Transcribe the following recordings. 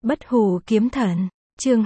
Bất hủ kiếm thần, chương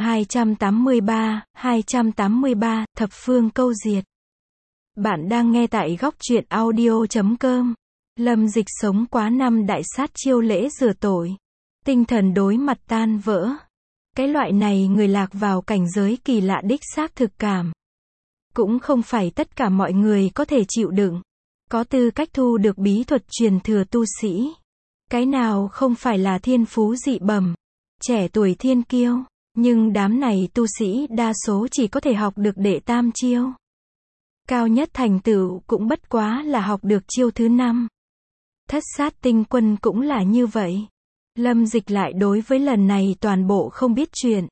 283, thập phương câu diệt. Bạn đang nghe tại góc truyện audio.com. Lâm Dịch sống quá năm đại sát chiêu lễ rửa tội. Tinh thần đối mặt tan vỡ. Cái loại này người lạc vào cảnh giới kỳ lạ đích xác thực cảm. Cũng không phải tất cả mọi người có thể chịu đựng. Có tư cách thu được bí thuật truyền thừa tu sĩ. Cái nào không phải là thiên phú dị bẩm, trẻ tuổi thiên kiêu, nhưng đám này tu sĩ đa số chỉ có thể học được đệ tam chiêu. Cao nhất thành tựu cũng bất quá là học được chiêu thứ 5. Thất sát tinh quân cũng là như vậy. Lâm Dịch lại đối với lần này toàn bộ không biết chuyện.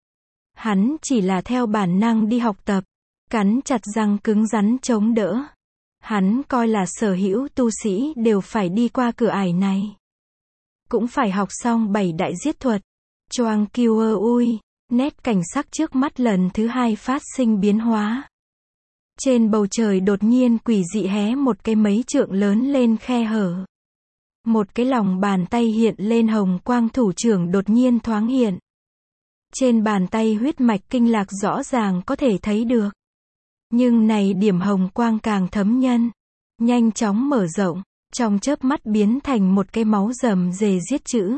Hắn chỉ là theo bản năng đi học tập, cắn chặt răng cứng rắn chống đỡ. Hắn coi là sở hữu tu sĩ đều phải đi qua cửa ải này. Cũng phải học xong 7 đại giết thuật. Choang kiêu ui, nét cảnh sắc trước mắt lần thứ 2 phát sinh biến hóa. Trên bầu trời đột nhiên quỷ dị hé một cái mấy trượng lớn lên khe hở. Một cái lòng bàn tay hiện lên hồng quang thủ trưởng đột nhiên thoáng hiện. Trên bàn tay huyết mạch kinh lạc rõ ràng có thể thấy được. Nhưng này điểm hồng quang càng thấm nhân, nhanh chóng mở rộng, trong chớp mắt biến thành một cái máu rầm rề giết chữ.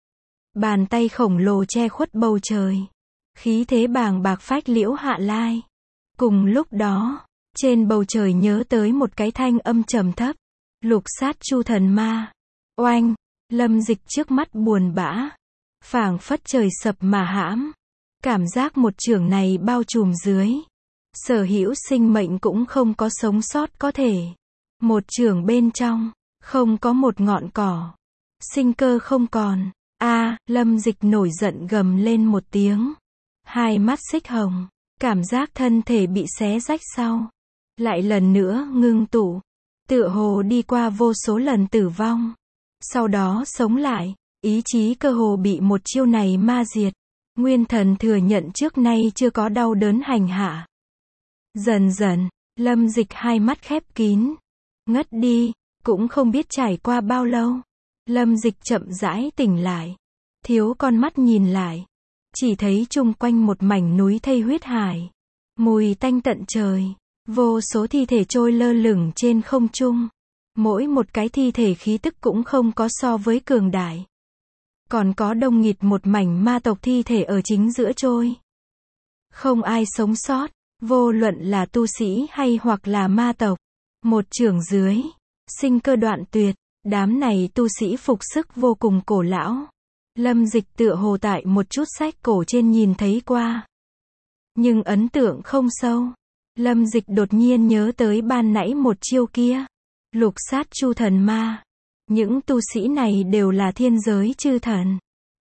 Bàn tay khổng lồ che khuất bầu trời. Khí thế bàng bạc phách liễu hạ lai. Cùng lúc đó, trên bầu trời nhớ tới một cái thanh âm trầm thấp. Lục sát chu thần ma. Oanh, Lâm Dịch trước mắt buồn bã. Phảng phất trời sập mà hãm. Cảm giác một chưởng này bao trùm dưới. Sở hữu sinh mệnh cũng không có sống sót có thể. Một chưởng bên trong, không có một ngọn cỏ. Sinh cơ không còn. Lâm Dịch nổi giận gầm lên một tiếng. Hai mắt xích hồng. Cảm giác thân thể bị xé rách sau. Lại lần nữa ngưng tụ. Tựa hồ đi qua vô số lần tử vong. Sau đó sống lại. Ý chí cơ hồ bị một chiêu này ma diệt. Nguyên thần thừa nhận trước nay chưa có đau đớn hành hạ. Dần dần, Lâm Dịch hai mắt khép kín. Ngất đi. Cũng không biết trải qua bao lâu. Lâm Dịch chậm rãi tỉnh lại. Thiếu con mắt nhìn lại. Chỉ thấy chung quanh một mảnh núi thây huyết hải. Mùi tanh tận trời. Vô số thi thể trôi lơ lửng trên không trung. Mỗi một cái thi thể khí tức cũng không có so với cường đại. Còn có đông nghịt một mảnh ma tộc thi thể ở chính giữa trôi. Không ai sống sót. Vô luận là tu sĩ hay hoặc là ma tộc. Một chưởng dưới. Sinh cơ đoạn tuyệt. Đám này tu sĩ phục sức vô cùng cổ lão. Lâm Dịch tựa hồ tại một chút sách cổ trên nhìn thấy qua. Nhưng ấn tượng không sâu. Lâm Dịch đột nhiên nhớ tới ban nãy một chiêu kia. Lục sát chu thần ma. Những tu sĩ này đều là thiên giới chư thần.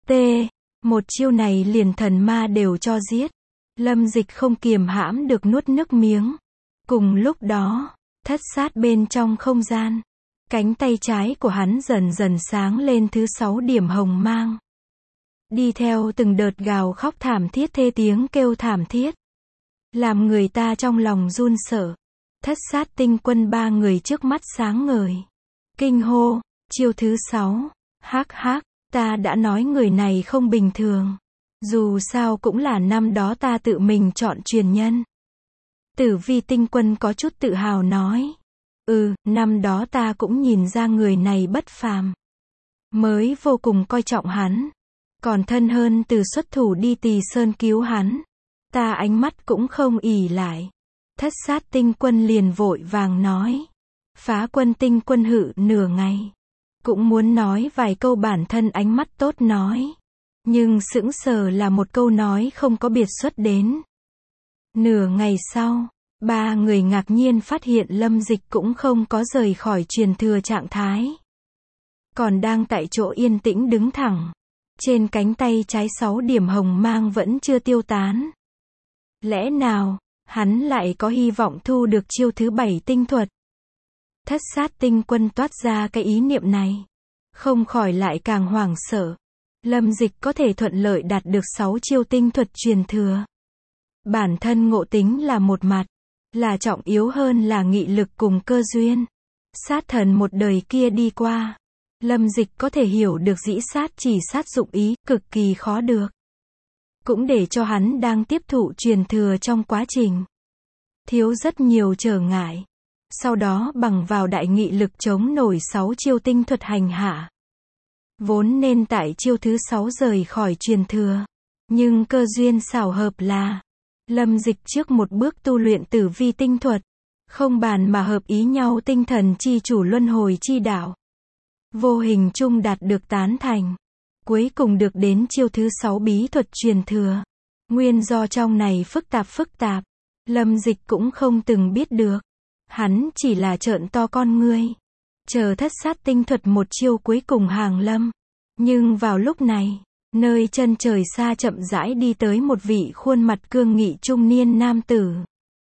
Một chiêu này liền thần ma đều cho giết. Lâm Dịch không kiềm hãm được nuốt nước miếng. Cùng lúc đó, thất sát bên trong không gian. Cánh tay trái của hắn dần dần sáng lên thứ 6 điểm hồng mang. Đi theo từng đợt gào khóc thảm thiết thê tiếng kêu thảm thiết. Làm người ta trong lòng run sợ. Thất sát tinh quân 3 người trước mắt sáng ngời. Kinh hô, chiêu thứ 6. Ta đã nói người này không bình thường. Dù sao cũng là năm đó ta tự mình chọn truyền nhân. Tử Vi tinh quân có chút tự hào nói. Năm đó ta cũng nhìn ra người này bất phàm. Mới vô cùng coi trọng hắn. Còn thân hơn từ xuất thủ đi Tỳ Sơn cứu hắn. Ta ánh mắt cũng không ỉ lại. Thất sát tinh quân liền vội vàng nói. Phá quân tinh quân hự nửa ngày. Cũng muốn nói vài câu bản thân ánh mắt tốt nói. Nhưng sững sờ là một câu nói không có biệt xuất đến. Nửa ngày sau, 3 người ngạc nhiên phát hiện Lâm Dịch cũng không có rời khỏi truyền thừa trạng thái. Còn đang tại chỗ yên tĩnh đứng thẳng. Trên cánh tay trái 6 điểm hồng mang vẫn chưa tiêu tán. Lẽ nào, hắn lại có hy vọng thu được chiêu thứ 7 tinh thuật? Thất sát tinh quân toát ra cái ý niệm này. Không khỏi lại càng hoảng sợ. Lâm Dịch có thể thuận lợi đạt được 6 chiêu tinh thuật truyền thừa. Bản thân ngộ tính là một mặt. Là trọng yếu hơn là nghị lực cùng cơ duyên. Sát thần một đời kia đi qua. Lâm Dịch có thể hiểu được dĩ sát chỉ sát dụng ý, cực kỳ khó được. Cũng để cho hắn đang tiếp thụ truyền thừa trong quá trình. Thiếu rất nhiều trở ngại. Sau đó bằng vào đại nghị lực chống nổi 6 chiêu tinh thuật hành hạ. Vốn nên tại chiêu thứ 6 rời khỏi truyền thừa. Nhưng cơ duyên xảo hợp là Lâm Dịch trước một bước tu luyện tử vi tinh thuật. Không bàn mà hợp ý nhau tinh thần chi chủ luân hồi chi đạo. Vô hình chung đạt được tán thành. Cuối cùng được đến chiêu thứ 6 bí thuật truyền thừa. Nguyên do trong này phức tạp. Lâm Dịch cũng không từng biết được. Hắn chỉ là trợn to con ngươi. Chờ thất sát tinh thuật một chiêu cuối cùng hàng lâm. Nhưng vào lúc này, nơi chân trời xa chậm rãi đi tới một vị khuôn mặt cương nghị trung niên nam tử.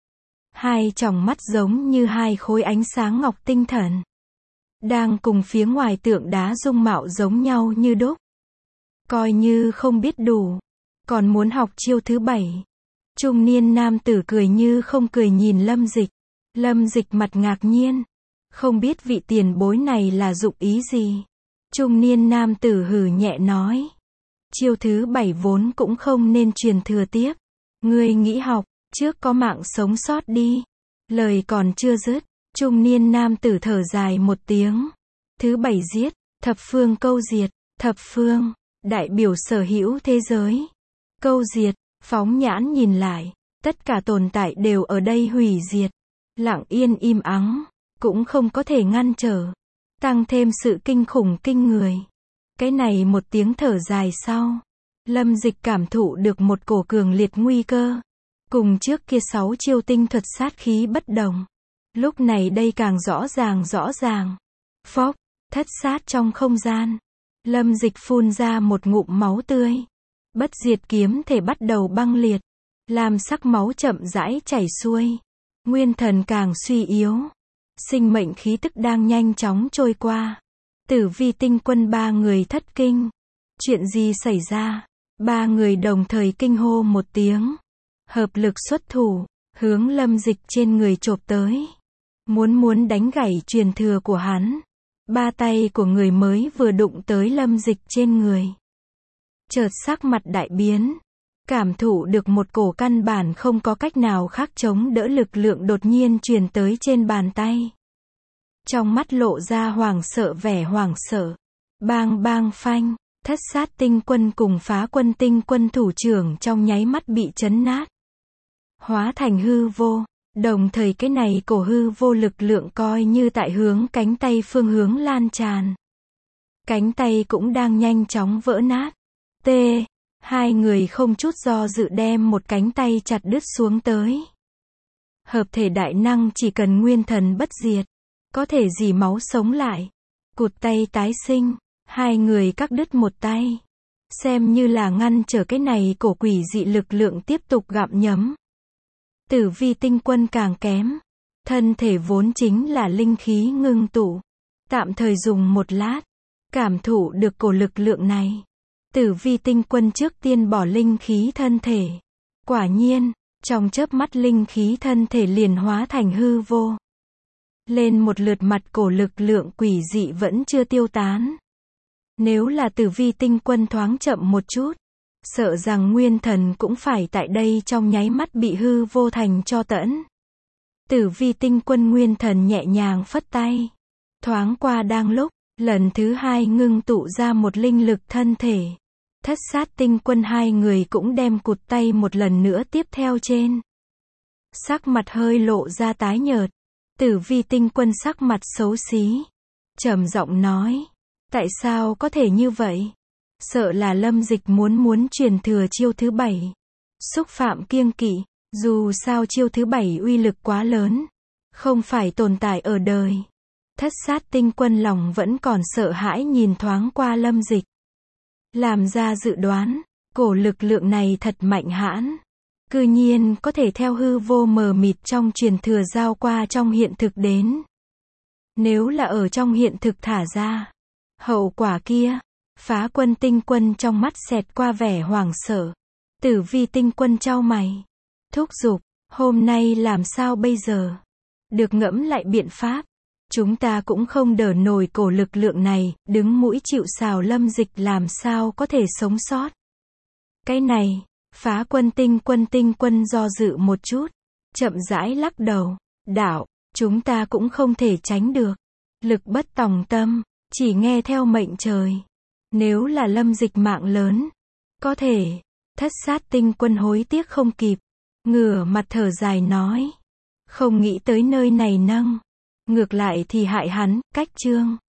Hai tròng mắt giống như hai khối ánh sáng ngọc tinh thần. Đang cùng phía ngoài tượng đá dung mạo giống nhau như đúc. Coi như không biết đủ. Còn muốn học chiêu thứ 7. Trung niên nam tử cười như không cười nhìn Lâm Dịch. Lâm Dịch mặt ngạc nhiên. Không biết vị tiền bối này là dụng ý gì. Trung niên nam tử hừ nhẹ nói. Chiêu thứ 7 vốn cũng không nên truyền thừa tiếp. Ngươi nghĩ học, trước có mạng sống sót đi. Lời còn chưa dứt. Trung niên nam tử thở dài một tiếng. Thứ 7 giết, thập phương câu diệt. Thập phương, đại biểu sở hữu thế giới. Câu diệt, phóng nhãn nhìn lại. Tất cả tồn tại đều ở đây hủy diệt. Lặng yên im ắng, cũng không có thể ngăn trở. Tăng thêm sự kinh khủng kinh người. Cái này một tiếng thở dài sau. Lâm Dịch cảm thụ được một cổ cường liệt nguy cơ. Cùng trước kia 6 chiêu tinh thuật sát khí bất đồng. Lúc này đây càng rõ ràng. Phốc, thất sát trong không gian. Lâm Dịch phun ra một ngụm máu tươi. Bất diệt kiếm thể bắt đầu băng liệt. Làm sắc máu chậm rãi chảy xuôi. Nguyên thần càng suy yếu. Sinh mệnh khí tức đang nhanh chóng trôi qua. Tử vi tinh quân 3 người thất kinh. Chuyện gì xảy ra? 3 người đồng thời kinh hô một tiếng. Hợp lực xuất thủ, hướng Lâm Dịch trên người chộp tới. Muốn đánh gãy truyền thừa của hắn. 3 tay của người mới vừa đụng tới Lâm Dịch trên người. Chợt sắc mặt đại biến. Cảm thụ được một cổ căn bản không có cách nào khác chống đỡ lực lượng đột nhiên truyền tới trên bàn tay. Trong mắt lộ ra vẻ hoảng sợ. Bang phanh, thất sát tinh quân cùng phá quân tinh quân thủ trưởng trong nháy mắt bị chấn nát. Hóa thành hư vô. Đồng thời cái này cổ hư vô lực lượng coi như tại hướng cánh tay phương hướng lan tràn. Cánh tay cũng đang nhanh chóng vỡ nát. Hai người không chút do dự đem một cánh tay chặt đứt xuống tới. Hợp thể đại năng chỉ cần nguyên thần bất diệt, có thể dì máu sống lại. Cụt tay tái sinh, hai người cắt đứt một tay. Xem như là ngăn trở cái này cổ quỷ dị lực lượng tiếp tục gặm nhấm. Tử vi tinh quân càng kém. Thân thể vốn chính là linh khí ngưng tụ. Tạm thời dùng một lát, cảm thụ được cổ lực lượng này. Tử vi tinh quân trước tiên bỏ linh khí thân thể. Quả nhiên, trong chớp mắt linh khí thân thể liền hóa thành hư vô. Lên một lượt mặt cổ lực lượng quỷ dị vẫn chưa tiêu tán. Nếu là tử vi tinh quân thoáng chậm một chút, sợ rằng nguyên thần cũng phải tại đây trong nháy mắt bị hư vô thành cho tẫn. Tử vi tinh quân nguyên thần nhẹ nhàng phất tay. Thoáng qua đang lúc, lần thứ 2 ngưng tụ ra một linh lực thân thể. Thất sát tinh quân hai người cũng đem cụt tay một lần nữa tiếp theo trên. Sắc mặt hơi lộ ra tái nhợt. Tử vi tinh quân sắc mặt xấu xí. Trầm giọng nói. Tại sao có thể như vậy? Sợ là Lâm Dịch muốn truyền thừa chiêu thứ 7. Xúc phạm kiêng kỵ. Dù sao chiêu thứ 7 uy lực quá lớn. Không phải tồn tại ở đời. Thất sát tinh quân lòng vẫn còn sợ hãi nhìn thoáng qua Lâm Dịch. Làm ra dự đoán, cổ lực lượng này thật mạnh hãn. Cư nhiên có thể theo hư vô mờ mịt trong truyền thừa giao qua trong hiện thực đến. Nếu là ở trong hiện thực thả ra, hậu quả kia, phá quân tinh quân trong mắt xẹt qua vẻ hoảng sợ. Tử vi tinh quân chau mày. Thúc giục, hôm nay làm sao bây giờ? Được ngẫm lại biện pháp. Chúng ta cũng không đỡ nổi cổ lực lượng này, đứng mũi chịu sào Lâm Dịch làm sao có thể sống sót. Cái này, Phá Tinh Quân do dự một chút, chậm rãi lắc đầu, đạo, chúng ta cũng không thể tránh được. Lực bất tòng tâm, chỉ nghe theo mệnh trời. Nếu là Lâm Dịch mạng lớn, có thể. Thất Sát Tinh Quân hối tiếc không kịp, ngửa mặt thở dài nói, không nghĩ tới nơi này nâng, ngược lại thì hại hắn. Cách chương